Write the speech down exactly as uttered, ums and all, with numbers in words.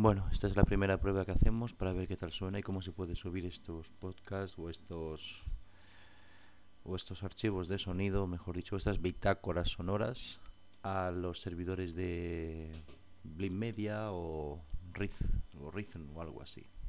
Bueno, esta es la primera prueba que hacemos para ver qué tal suena y cómo se puede subir estos podcasts o estos o estos archivos de sonido, mejor dicho, estas bitácoras sonoras a los servidores de Blim Media o Riz o Reason o algo así.